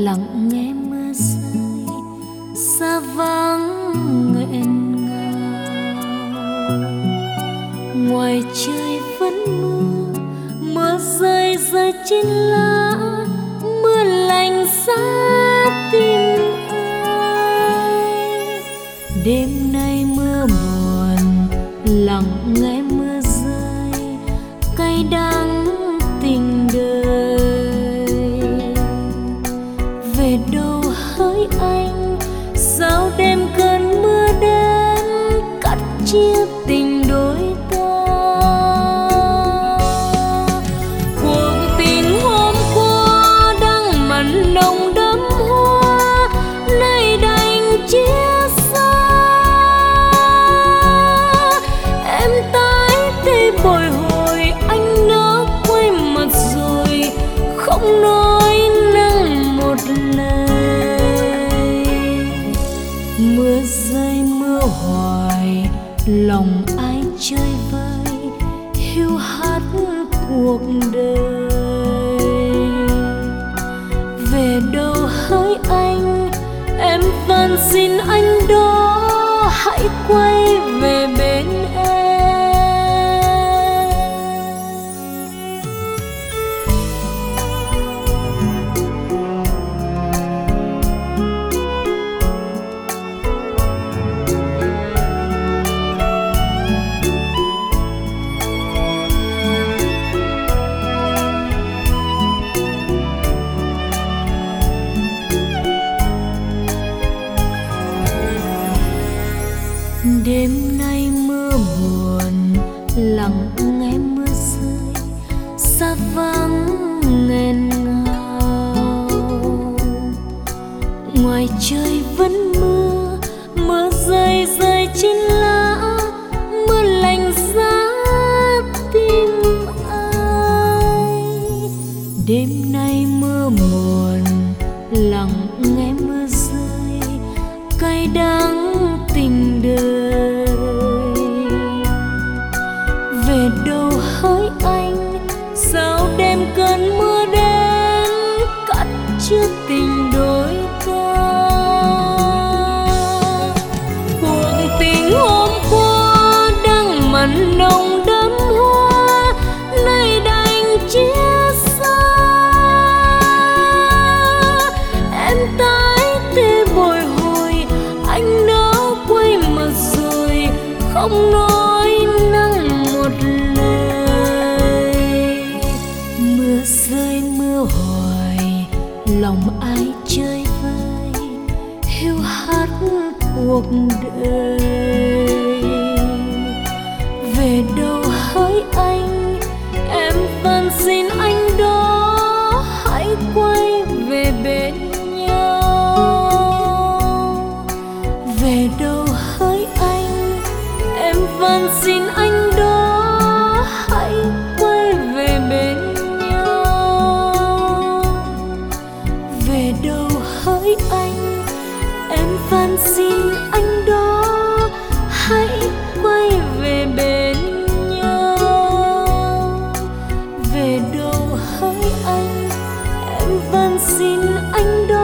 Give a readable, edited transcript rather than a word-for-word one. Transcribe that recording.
lặng nghe mưa rơi xa vắng nghẹn ngào. Ngoài trời vẫn mưa, mưa rơi rơi trên lá, mưa lạnh giá tim ai. Đêm nay mưa buồn, lặng nghe mưa rơi, cay đắng tình đời. Về đâu hỡi anh, sao đêm cơn mưa đến cắt chia tình đôi ta. Cuộc tình hôm qua đang mặn nồng đắm hoa, nay đành chia xa. Em tái tê bồi hồi, anh đã quay mặt rồi, không nói năng một lời. Mưa rơi mưa hoài, lòng ai chơi vơi, hiu hắt cuộc đời. Về đâu hỡi anh, em van xin anh đó, hãy quay về bên em. Đêm nay mưa buồn, lặng nghe mưa rơi xa vắng nghẹn ngào. Ngoài trời vẫn mưa, mưa rơi rơi trên lá, mưa lạnh giá tim ai. Đêm nay mưa buồn, lặng nghe mưa rơi, cay đắng tình đời. Về đâu hỡi anh, sao đêm cơn mưa đến cắt chia tình đôi ta. Cuộc tình hôm qua đang mặn nồng đắm hoa, nay đành chia xa. Em tái tê bồi hồi, anh đã quay mặt rồi, không nói năng một lời. Mưa rơi mưa hoài, lòng ai chơi vơi, hiu hắt cuộc đời. Về đâu hỡi anh, em van xin anh đó, hãy quay về bên nhau. Về đâu hỡi anh, em van xin anh đó, hãy quay về bên nhau. Về đâu hỡi anh, em van xin anh đó, hãy quay về bên nhau. Về đâu hỡi anh, em van xin anh đó,